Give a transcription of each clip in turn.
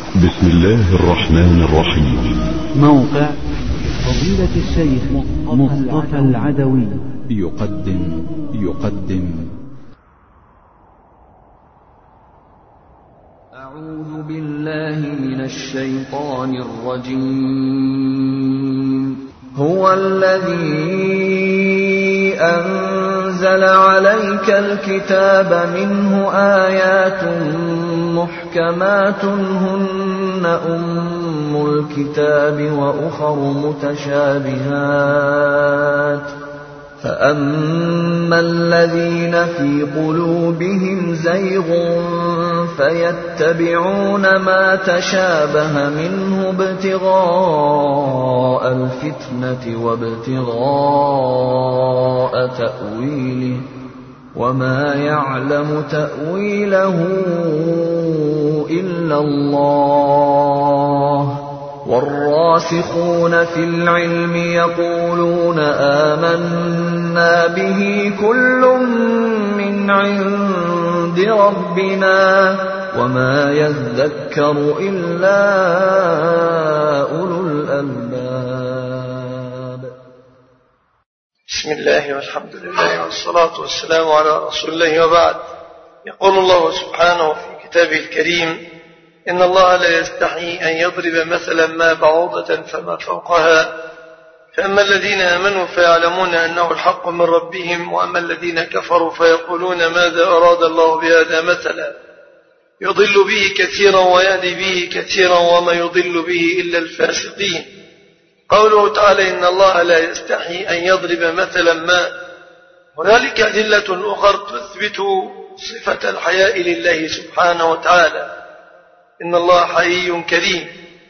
بسم الله الرحمن الرحيم. موقع فضيلة الشيخ مصطفى العدوي يقدم أعوذ بالله من الشيطان الرجيم. هو الذي أنزل عليك الكتاب منه آيات محكمات هن أم الكتاب وأخر متشابهات فأما الذين في قلوبهم زيغ فيتبعون ما تشابه منه ابتغاء الفتنة وابتغاء تأويله وما يعلم تأويله إلا الله والراسخون في العلم يقولون آمنا به كل من عند ربنا وما يذكر إلا أولو الألباب. بسم الله والحمد لله والصلاة والسلام على رسول الله وبعد. يقول الله سبحانه في كتابه الكريم: إن الله لا يستحي أن يضرب مثلا ما بعوضة فما فوقها فأما الذين آمنوا فيعلمون أنه الحق من ربهم وأما الذين كفروا فيقولون ماذا أراد الله بهذا مثلا يضل به كثيرا ويهدي به كثيرا وما يضل به إلا الفاسقين. قوله تعالى إن الله لا يستحي أن يضرب مثلا ما، هنالك أدلة أخرى تثبت صفة الحياء لله سبحانه وتعالى. إن الله حيي كريم،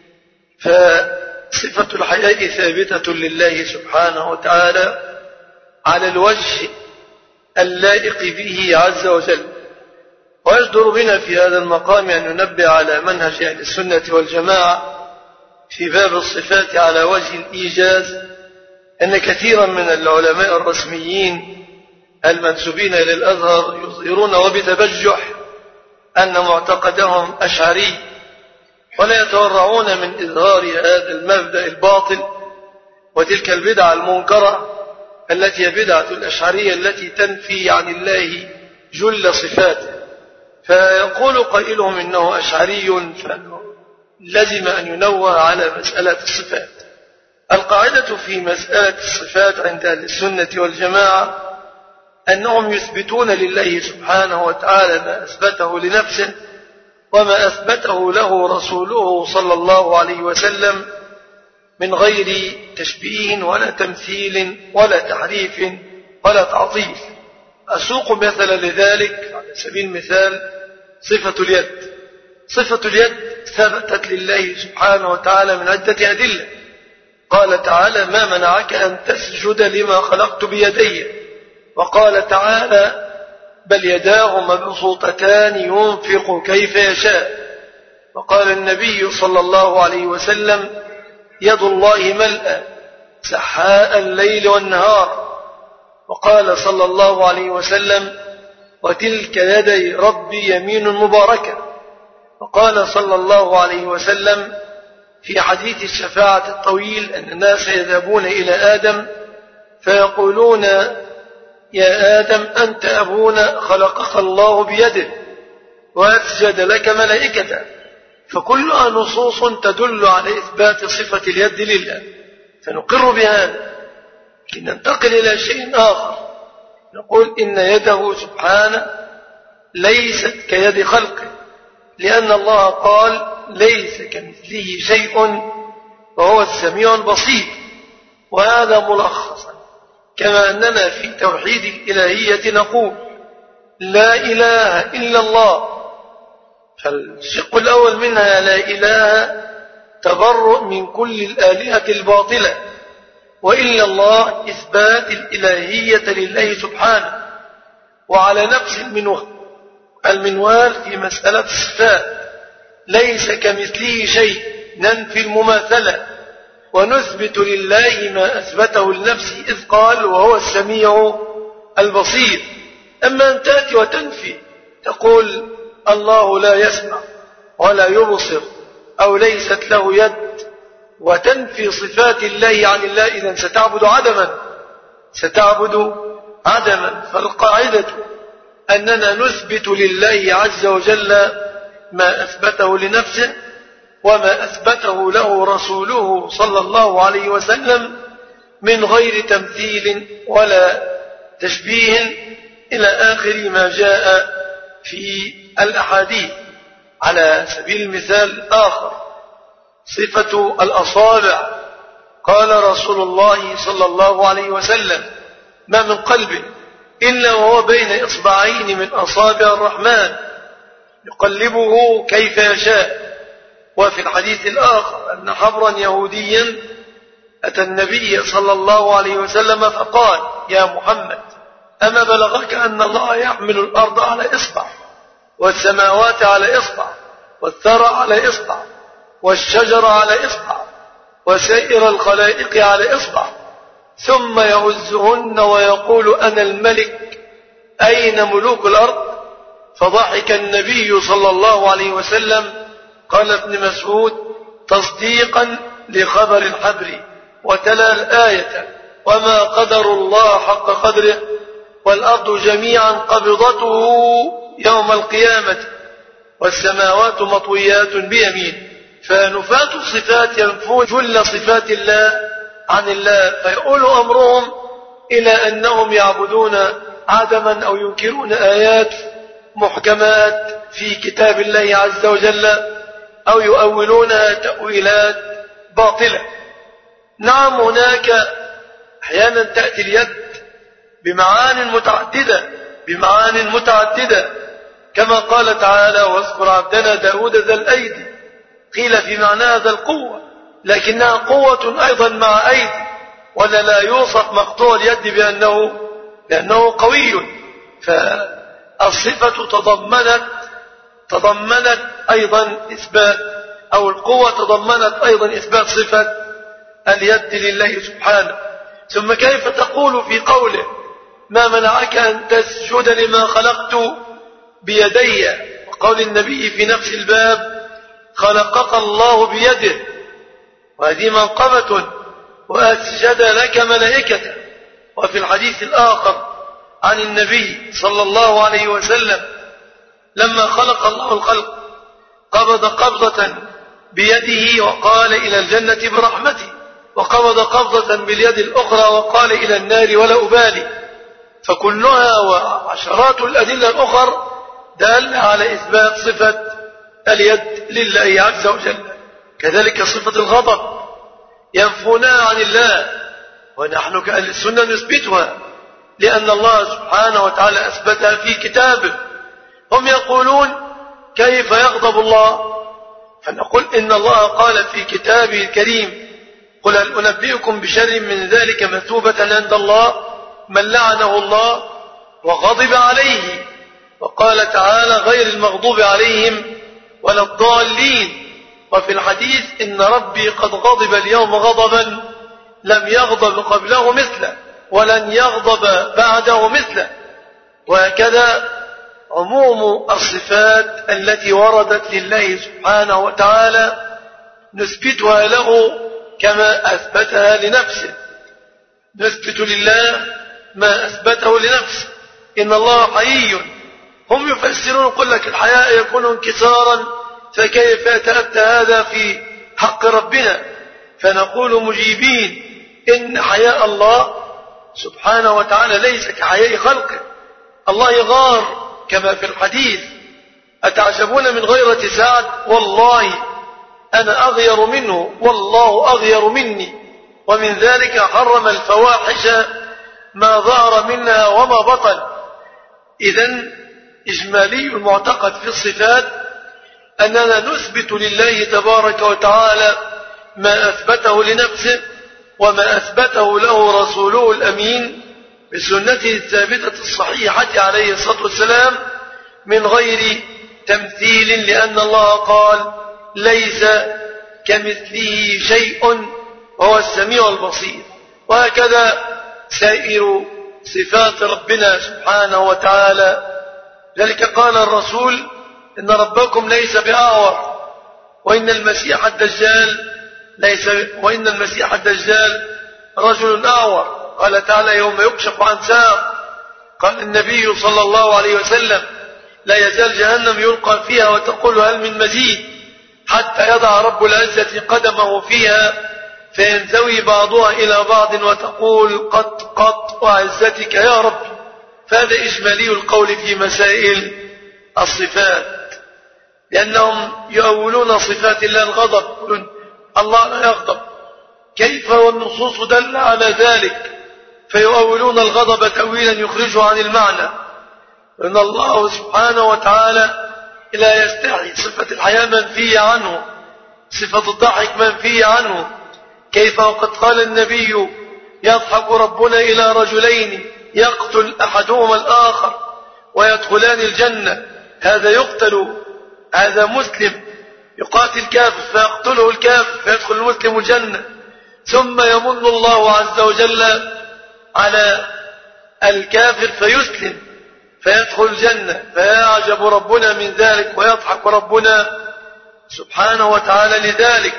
فصفة الحياء ثابتة لله سبحانه وتعالى على الوجه اللائق به عز وجل. ويجدر بنا في هذا المقام أن ننبه على منهج أهل السنة والجماعة في باب الصفات على وجه الإيجاز أن كثيرا من العلماء الرسميين المنسوبين إلى الأزهر يظهرون وبتبجح أن معتقدهم أشعري، ولا يتورعون من إظهار هذا المبدأ الباطل وتلك البدعة المنكرة التي هي بدعة الأشعرية التي تنفي عن الله جل صفاته. فيقول قائلهم إنه أشعري فلزم أن ينوه على مسألة الصفات. القاعدة في مسألة الصفات عند أهل السنة والجماعة أنهم يثبتون لله سبحانه وتعالى ما أثبته لنفسه وما أثبته له رسوله صلى الله عليه وسلم من غير تشبيه ولا تمثيل ولا تحريف ولا تعطيل. أسوق مثلا لذلك على سبيل المثال صفة اليد. صفة اليد ثبتت لله سبحانه وتعالى من عدة أدلة. قال تعالى: ما منعك أن تسجد لما خلقت بيدي. وقال تعالى: بل يداه مبسوطتان ينفق كيف يشاء. وقال النبي صلى الله عليه وسلم: يد الله ملأى سحاء الليل والنهار. وقال صلى الله عليه وسلم: وتلك يدي ربي يمين مباركة. وقال صلى الله عليه وسلم في حديث الشفاعة الطويل أن الناس يذهبون إلى آدم فيقولون: يا آدم أنت أبونا خلقك الله بيده وأسجد لك ملائكته. فكلها نصوص تدل على إثبات صفة اليد لله، فنقر بهذا. لكن ننتقل إلى شيء آخر، نقول إن يده سبحانه ليست كيد خلقه، لأن الله قال: ليس كمثله شيء وهو السميع البصير. وهذا ملخصا كما أننا في توحيد الإلهية نقول: لا إله إلا الله. فالشق الأول منها لا إله تبرؤ من كل الآلهة الباطلة، وإلا الله إثبات الإلهية لله سبحانه. وعلى نفس المنوال في مسألة الصفات: ليس كمثله شيء، ننفي المماثلة ونثبت لله ما أثبته لنفسه إذ قال: وهو السميع البصير. أما أن تأتي وتنفي تقول الله لا يسمع ولا يبصر أو ليست له يد وتنفي صفات الله عن الله، إذن ستعبد عدما. فالقاعدة أننا نثبت لله عز وجل ما أثبته لنفسه وما أثبته له رسوله صلى الله عليه وسلم من غير تمثيل ولا تشبيه إلى آخر ما جاء في الأحاديث. على سبيل المثال آخر صفة الأصابع، قال رسول الله صلى الله عليه وسلم: ما من قلب إلا وهو بين إصبعين من أصابع الرحمن يقلبه كيف يشاء. وفي الحديث الآخر أن حبرا يهوديا أتى النبي صلى الله عليه وسلم فقال: يا محمد، أما بلغك أن الله يحمل الأرض على إصبع والسماوات على إصبع والثرى على إصبع والشجر على إصبع وسائر الخلائق على إصبع، ثم يهزهن ويقول: أنا الملك، أين ملوك الأرض؟ فضحك النبي صلى الله عليه وسلم. قال ابن مسعود: تصديقا لخبر الحبر، وتلا الآية: وما قدر الله حق قدره والأرض جميعا قبضته يوم القيامة والسماوات مطويات بيمين. فنفاة الصفات ينفون جل صفات الله عن الله، فيقول أمرهم إلى أنهم يعبدون عدما أو ينكرون آيات محكمات في كتاب الله عز وجل أو يؤولونها تأويلات باطلة. نعم، هناك أحيانا تأتي اليد بمعان متعددة كما قال تعالى: واذكر عبدنا داود ذا الأيدي، قيل في معناها ذا القوة، لكنها قوة أيضا مع أيدي، ولا لا يوصف مقطوع اليد بأنه قوي. فالصفة تضمنت أيضا إثبات، أو القوة تضمنت أيضا إثبات صفة اليد لله سبحانه. ثم كيف تقول في قوله: ما منعك أن تسجد لما خلقت بيدي، وقول النبي في نفس الباب: خلقك الله بيده، وهذه منقبة، وأسجد لك ملائكته. وفي الحديث الآخر عن النبي صلى الله عليه وسلم: لما خلق الله الخلق قبض قبضة بيده وقال: إلى الجنة برحمتي، وقبض قبضة باليد الأخرى وقال: إلى النار ولا أبالي. فكلها وعشرات الأدلة الأخر دال على إثبات صفة اليد لله عز وجل. كذلك صفة الغضب ينفونها عن الله، ونحن كأهل السنة نثبتها لأن الله سبحانه وتعالى أثبتها في كتابه. هم يقولون: كيف يغضب الله؟ فنقول: إن الله قال في كتابه الكريم: قل هل أنبئكم بشر من ذلك مثوبة عند الله من لعنه الله وغضب عليه. وقال تعالى: غير المغضوب عليهم ولا الضالين. وفي الحديث: إن ربي قد غضب اليوم غضبا لم يغضب قبله مثله ولن يغضب بعده مثله. وهكذا عموم الصفات التي وردت لله سبحانه وتعالى نثبتها له كما أثبتها لنفسه. نثبت لله ما أثبته لنفسه. إن الله حيي. هم يفسرون، يقول لك الحياء يكون انكسارا، فكيف يتأتى هذا في حق ربنا؟ فنقول مجيبين: إن حياء الله سبحانه وتعالى ليس كحياء خلقه. الله يغار كما في الحديث: أتعجبون من غيرة سعد؟ والله أنا أغير منه والله أغير مني. ومن ذلك حرم الفواحش ما ظهر منها وما بطن. إذن إجمالي المعتقد في الصفات أننا نثبت لله تبارك وتعالى ما أثبته لنفسه وما أثبته له رسوله الأمين بسنته الثابتة الصحيحة عليه الصلاة والسلام من غير تمثيل، لأن الله قال: ليس كمثله شيء وهو السميع البصير. وهكذا سائر صفات ربنا سبحانه وتعالى. ذلك قال الرسول: إن ربكم ليس بأعور وإن المسيح الدجال رجل أعور. قال تعالى يوم يكشف عن ساق. قال النبي صلى الله عليه وسلم لا يزال جهنم يلقى فيها وتقول هل من مزيد حتى يضع رب العزة قدمه فيها فينزوي بعضها إلى بعض وتقول قط قط وعزتك يا رب. فهذا إجمالي القول في مسائل الصفات، لأنهم يؤولون صفات الله الغضب، يقولون الله لا يغضب، كيف والنصوص دل على ذلك، فيؤولون الغضب تأويلا يخرجه عن المعنى. إن الله سبحانه وتعالى لا يستحي، صفة الحياة منفية عنه، صفة الضحك منفية عنه. كيف وقد قال النبي يضحك ربنا إلى رجلين يقتل أحدهما الآخر ويدخلان الجنة، هذا يقتل، هذا مسلم يقاتل كافر فيقتله الكافر فيدخل المسلم الجنة، ثم يمن الله عز وجل على الكافر فيسلم فيدخل الجنة، فيعجب ربنا من ذلك ويضحك ربنا سبحانه وتعالى لذلك.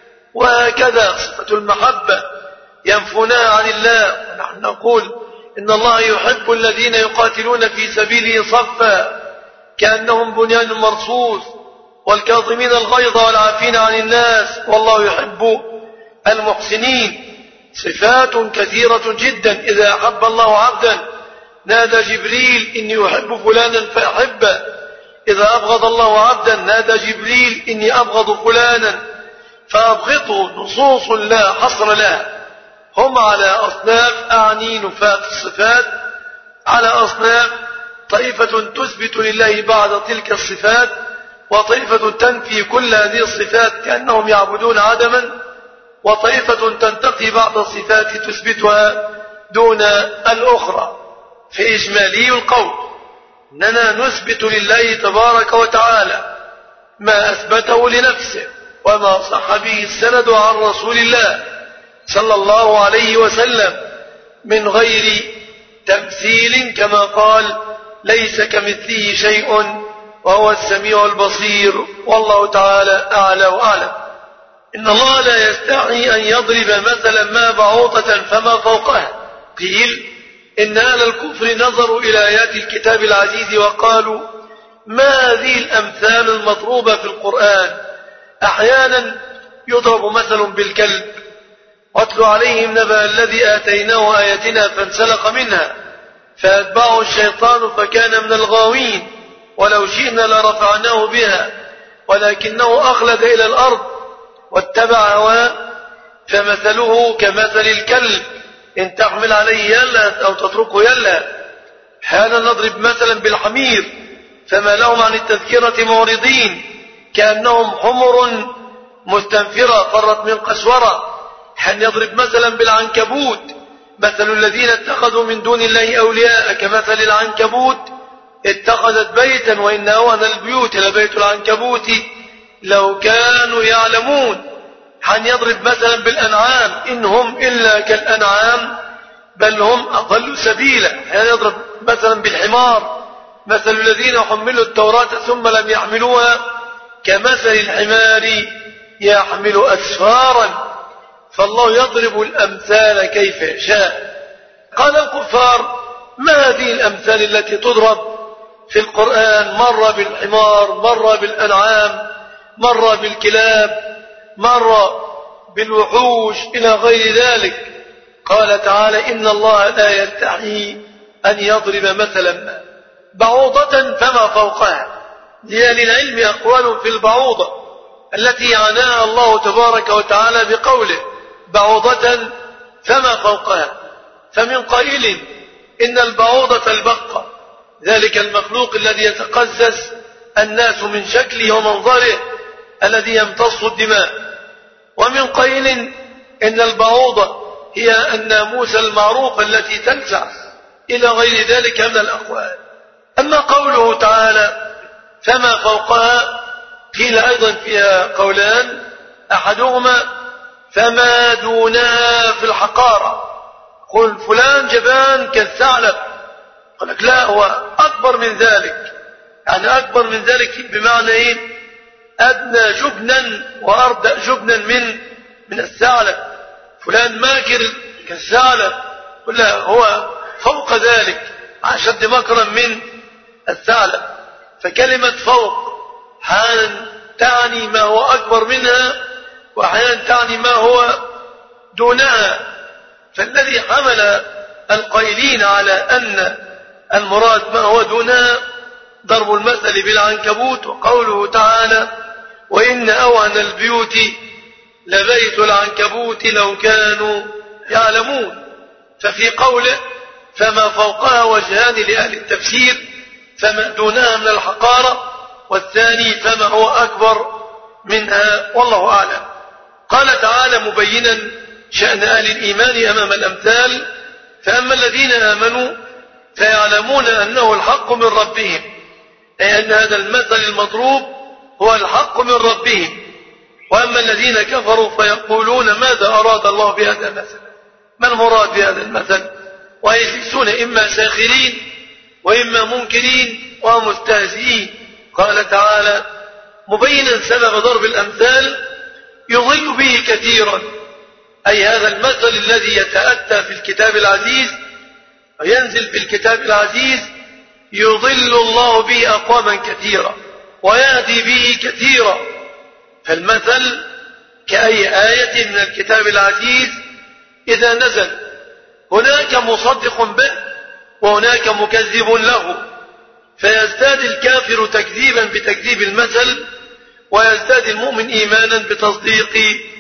وهكذا صفة المحبة ينفونها عن الله، ونحن نقول إن الله يحب الذين يقاتلون في سبيله صفا كأنهم بنيان مرصوص، والكاظمين الغيظ والعافين عن الناس والله يحب المحسنين. صفات كثيرة جدا. إذا أحب الله عبدا نادى جبريل إني أحب فلانا فأحبه، إذا أبغض الله عبدا نادى جبريل إني أبغض فلانا فأبغضه. نصوص لا حصر لها. هم على أصناف، أعني نفاة الصفات على أصناف: طائفة تثبت لله بعد تلك الصفات، وطائفة تنفي كل هذه الصفات كأنهم يعبدون عدما، وطائفة تنتقي بعض الصفات تثبتها دون الأخرى. في إجمالي القول أننا نثبت لله تبارك وتعالى ما أثبته لنفسه وما صح به السند عن رسول الله صلى الله عليه وسلم من غير تمثيل، كما قال ليس كمثله شيء وهو السميع البصير والله تعالى أعلى وأعلم. إن الله لا يستحي أن يضرب مثلا ما بعوضة فما فوقها. قيل إن أهل الكفر نظروا إلى آيات الكتاب العزيز وقالوا ما هذه الأمثال المضروبة في القرآن؟ أحيانا يضرب مثل بالكلب، واتل عليهم نبأ الذي آتيناه آياتنا فانسلخ منها فأتبعه الشيطان فكان من الغاوين، ولو شئنا لرفعناه بها ولكنه أخلد إلى الأرض واتبع هواه فمثله كمثل الكلب إن تحمل عليه يلهث أو تتركه يلهث. حالا نضرب مثلا بالحمير فما لهم عن التذكرة معرضين كأنهم حمر مستنفرة فرت من قسورة. حين يضرب مثلا بالعنكبوت مثل الذين اتخذوا من دون الله أولياء كمثل العنكبوت اتخذت بيتا وإن أوهن البيوت لبيت العنكبوت لو كانوا يعلمون. حين يضرب مثلا بالأنعام إن هم إلا كالأنعام بل هم أضل سبيلا. حين يضرب مثلا بالحمار مثل الذين حملوا التوراة ثم لم يحملوها كمثل الحمار يحمل أسفارا. فالله يضرب الأمثال كيف يشاء. قال الكفار ما هذه الأمثال التي تضرب في القرآن؟ مرة بالحمار، مرة بالأنعام، مرة بالكلاب، مرة بالوحوش إلى غير ذلك. قال تعالى إن الله لا يستحي أن يضرب مثلا بعوضة فما فوقها. للعلم أقوال في البعوضة التي عناها الله تبارك وتعالى بقوله بعوضة فما فوقها. فمن قائل إن البعوضة البقة، ذلك المخلوق الذي يتقزز الناس من شكله ومنظره الذي يمتص الدماء. ومن قائل إن البعوضة هي الناموس المعروفة التي تنزع إلى غير ذلك من الأقوال. أما قوله تعالى فما فوقها قيل أيضا فيها قولان، أحدهما فما دونها في الحقارة. قل فلان جبان كالثعلب، قال لك لا هو أكبر من ذلك. يعني أكبر من ذلك بمعنى إيه؟ أدنى جبنا وأردأ جبنا من الثعلب، فلان ماكر كالثعلب، لا هو فوق ذلك أشد مكرا من الثعلب. فكلمة فوق أحيانا تعني ما هو أكبر منها، وأحيانا تعني ما هو دونها. فالذي حمل القائلين على أن المراد ما هو دونها ضرب المثل بالعنكبوت، وقوله تعالى: وإن أوهن البيوت لبيت العنكبوت لو كانوا يعلمون. ففي قوله فما فوقها وجهان لأهل التفسير: فما دونها من الحقارة، والثاني فما هو أكبر منها، والله أعلم. قال تعالى مبينا شأن أهل الإيمان أمام الأمثال: فأما الذين آمنوا فيعلمون أنه الحق من ربهم، أي أن هذا المثل المضروب هو الحق من ربهم. وأما الذين كفروا فيقولون ماذا أراد الله بهذا المثل، ما المراد بهذا المثل، ويجلسون إما ساخرين وإما منكرين ومستهزئين. قال تعالى مبينا سبب ضرب الأمثال: يضل به كثيرا، أي هذا المثل الذي يتأتى في الكتاب العزيز وينزل في الكتاب العزيز يضل الله به أقواما كثيرا ويهدي به كثيرا. فالمثل كأي آية من الكتاب العزيز إذا نزل هناك مصدق به وهناك مكذب له، فيزداد الكافر تكذيبا بتكذيب المثل، ويزداد المؤمن إيمانا بتصديق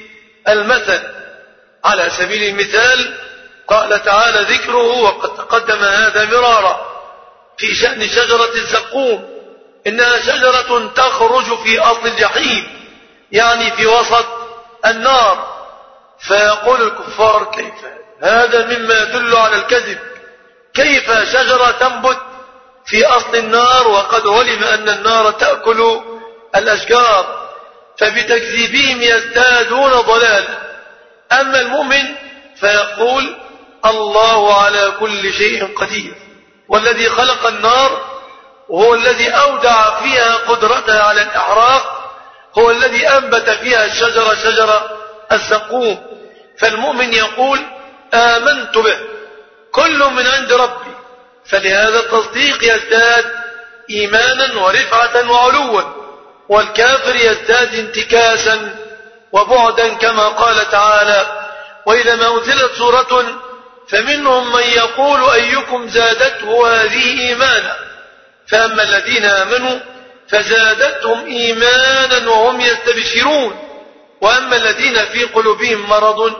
المثل. على سبيل المثال قال تعالى ذكره وقد تقدم هذا مرارا في شأن شجرة الزقوم: إنها شجرة تخرج في أصل الجحيم، يعني في وسط النار. فيقول الكفار: كيف هذا؟ مما يدل على الكذب، كيف شجرة تنبت في أصل النار وقد علم أن النار تأكل الأشجار؟ فبتكذيبهم يزدادون ضلالا. أما المؤمن فيقول: الله على كل شيء قدير، والذي خلق النار وهو الذي أودع فيها قدرتها على الإحراق، هو الذي أنبت فيها الشجرة شجرة الزقوم. فالمؤمن يقول: آمنت به، كل من عند ربي. فلهذا التصديق يزداد إيمانا ورفعة وعلوا، والكافر يزداد انتكاسا وبعدا، كما قال تعالى: وإذا ما أنزلت سورة فمنهم من يقول أيكم زادته هذه إيمانا، فأما الذين آمنوا فزادتهم إيمانا وهم يستبشرون، وأما الذين في قلوبهم مرض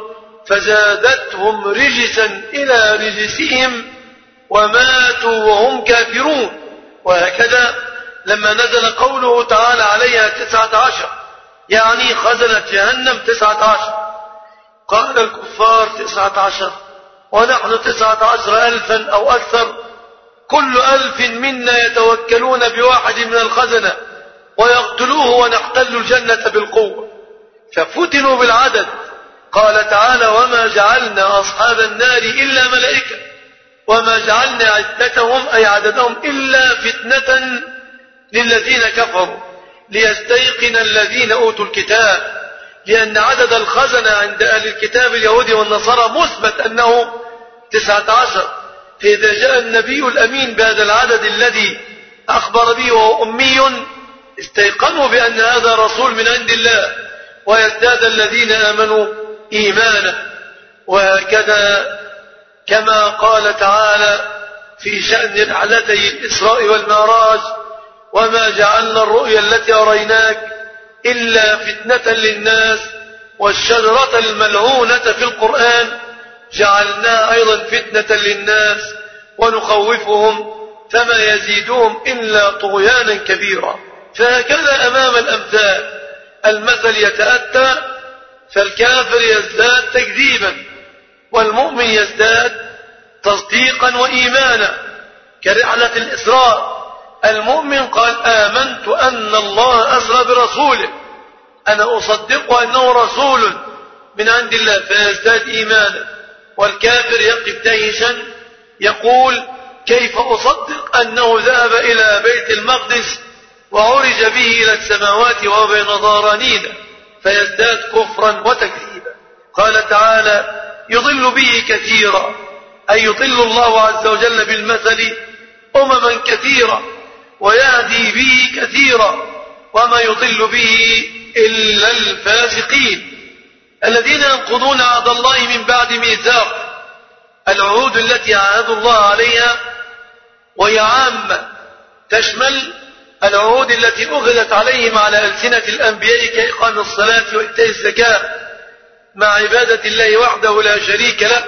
فزادتهم رجسا إلى رجسهم وماتوا وهم كافرون. وهكذا لما نزل قوله تعالى عليها 19، يعني خزنة جهنم 19، قال الكفار 19 ونحن 19,000 أو أكثر، كل 1000 منا يتوكلون بواحد من الخزنة ويقتلوه ونحتل الجنة بالقوة. ففتنوا بالعدد. قال تعالى: وما جعلنا أصحاب النار إلا ملائكة وما جعلنا عدتهم أي عددهم إلا فتنة للذين كفروا ليستيقن الذين أوتوا الكتاب، لأن عدد الخزنة عند أهل الكتاب اليهود والنصارى مثبت أنه 19. فإذا جاء النبي الأمين بهذا العدد الذي أخبر به وهو أمي استيقنوا بأن هذا رسول من عند الله، ويزداد الذين آمنوا إيمانا. وهكذا كما قال تعالى في شأن رحلتي الإسراء والمعراج: وما جعلنا الرؤيا التي أريناك إلا فتنة للناس والشجرة الملعونة في القرآن جعلناها أيضا فتنة للناس ونخوفهم فما يزيدهم إلا طغيانا كبيرا. فهكذا أمام الأمثال المثل يتأتى، فالكافر يزداد تكذيبا والمؤمن يزداد تصديقا وإيمانا. كرحلة الإسراء، المؤمن قال: آمنت أن الله أسرى برسوله، أنا أصدق أنه رسول من عند الله، فيزداد إيمانا. والكافر يقف دهشا يقول: كيف أصدق أنه ذهب إلى بيت المقدس وعرج به إلى السماوات وهو بين ظهرانينا فيزداد كفرا وتكذيبا. قال تعالى يضل به كثيرا، أي يضل الله عز وجل بالمثل أمما كثيرا ويهدي به كثيرا، وما يضل به إلا الفاسقين الذين ينقضون عهد الله من بعد ميثاقه. العهود التي عاهدوا الله عليها وهي عامة، تشمل العهود التي أخذت عليهم على ألسنة الأنبياء كإقام الصلاة وإيتاء الزكاة مع عبادة الله وحده لا شريك له،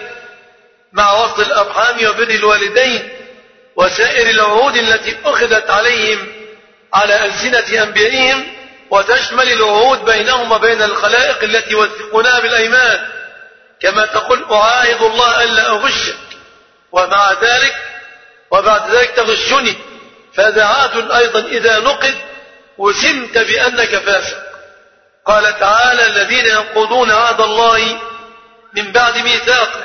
مع وصل الأرحام وبر الوالدين، وسائر العهود التي أخذت عليهم على ألسنة أنبيائهم، وتشمل العهود بينهم وبين الخلائق التي يوثقونها بالأيمان، كما تقول أعاهد الله ألا أغشك، ومع ذلك وبعد ذلك تغشني، فهذا عهد أيضا إذا نقض وسمت بأنك فاسق. قال تعالى الذين ينقضون عهد الله من بعد ميثاقه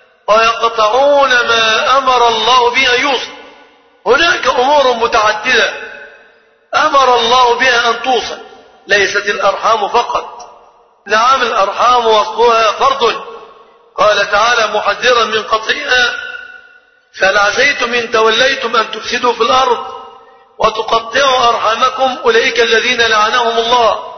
ويقطعون ما أمر الله به أن يوصل. هناك أمور متعددة أمر الله بها أن توصل، ليست الأرحام فقط. نعم الأرحام وصلها فرض، قال تعالى محذرا من قطعها فهل عسيتم إن توليتم أن تفسدوا في الأرض وتقطعوا أرحامكم أولئك الذين لعنهم الله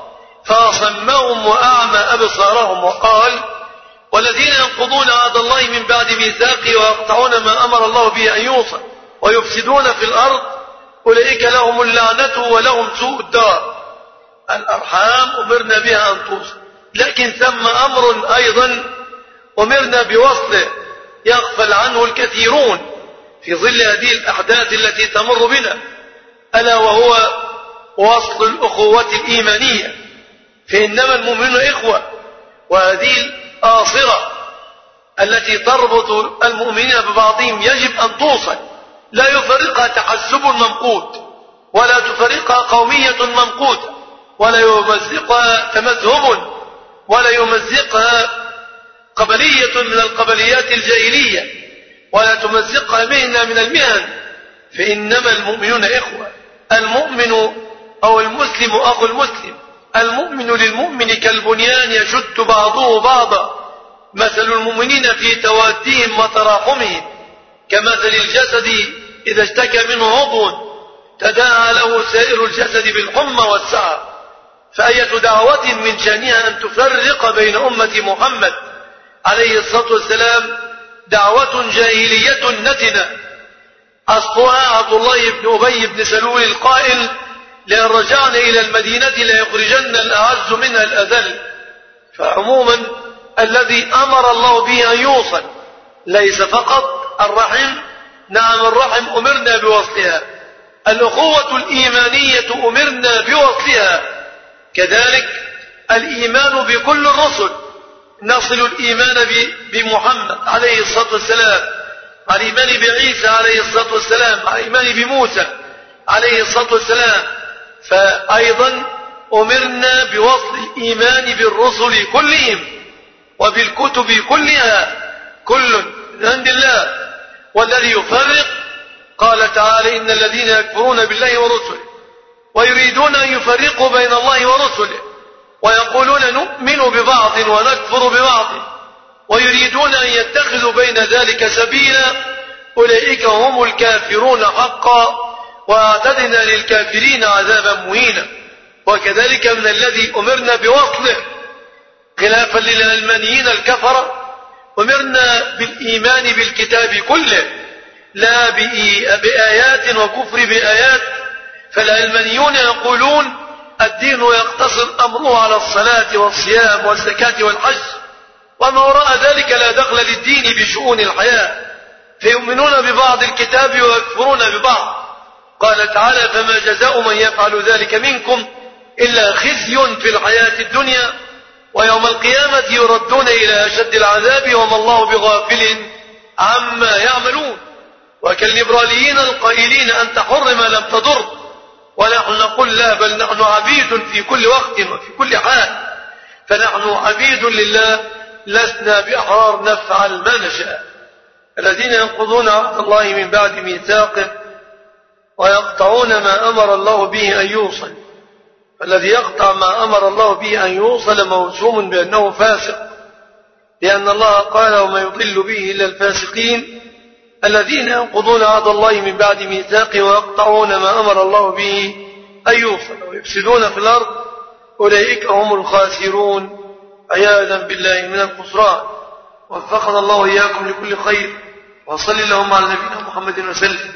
فأصمهم وأعمى أبصارهم. وقال والذين ينقضون عهد الله من بعد ميثاقه ويقطعون ما أمر الله به أن يوصل ويفسدون في الأرض أولئك لهم اللعنة ولهم سوء الدار. الأرحام أمرنا بها أن توصل، لكن ثم أمر أيضا أمرنا بوصله يغفل عنه الكثيرون في ظل هذه الأحداث التي تمر بنا، ألا وهو وصل الأخوة الإيمانية، فإنما المؤمنون إخوة، وهذه الآصرة التي تربط المؤمنين ببعضهم يجب أن توصل، لا يفرقها تحسب ممقوت ولا تفرقها قومية ممقوتة ولا يمزقها تمذهب ولا يمزقها قبلية من القبليات الجاهلية ولا تمزقها مهنة من المهن، فإنما المؤمنون إخوة. المؤمن أو المسلم أخو المسلم، المؤمن للمؤمن كالبنيان يشد بعضه بعضا، مثل المؤمنين في توادهم وتراحمهم كمثل الجسد إذا اشتكى منه عضو تداعى له سائر الجسد بالحمى والسعر. فأية دعوة من شأنها أن تفرق بين أمة محمد عليه الصلاة والسلام دعوة جاهلية نتنة أصلها عبد الله بن أبي بن سلول القائل لأن رجعنا إلى المدينة ليخرجن الأعز منها الأذل. فعموما الذي أمر الله به أن يوصل ليس فقط الرحم، نعم الرحم أمرنا بوصلها، الأخوة الإيمانية أمرنا بوصلها، كذلك الإيمان بكل الرسل، نصل الإيمان بمحمد عليه الصلاة والسلام، على الإيمان بعيسى عليه الصلاة والسلام، على الإيمان بموسى عليه الصلاة والسلام. فأيضا أمرنا بوصل الإيمان بالرسل كلهم وبالكتب كلها، كل من عند الله. والذي يفرق قال تعالى إن الذين يكفرون بالله ورسله ويريدون أن يفرقوا بين الله ورسله ويقولون نؤمن ببعض ونكفر ببعض ويريدون أن يتخذوا بين ذلك سبيلا أولئك هم الكافرون حقا واعتدنا للكافرين عذابا مهينا. وكذلك من الذي أمرنا بوصله خلافا للعلمانيين الكفرة أمرنا بالإيمان بالكتاب كله لا بآيات وكفر بآيات. فالعلمانيون يقولون الدين يقتصر أمره على الصلاة والصيام والزكاة والحج، وما وراء ذلك لا دخل للدين بشؤون الحياة، فيؤمنون ببعض الكتاب ويكفرون ببعض. قال تعالى فما جزاء من يفعل ذلك منكم إلا خزي في الحياة الدنيا ويوم القيامة يردون إلى أشد العذاب وما الله بغافل عما يعملون. وكالليبراليين القائلين أنت حر ما لم تضر، ونحن نقول لا، بل نحن عبيد في كل وقت وفي كل حال، فنحن عبيد لله لسنا بأحرار نفعل ما نشاء. الذين ينقضون عهد الله من بعد ميثاقه ويقطعون ما أمر الله به أن يوصل. فالذي يقطع ما أمر الله به أن يوصل موسوم بأنه فاسق، لأن الله قال وما يضل به إلا الفاسقين الذين ينقضون عهد الله من بعد ميثاقه ويقطعون ما أمر الله به أن يوصل ويفسدون في الأرض أولئك هم الخاسرون عياذا بالله من الخسران. وفقنا الله إياكم لكل خير، وصل اللهم على نبينا محمد وسلم.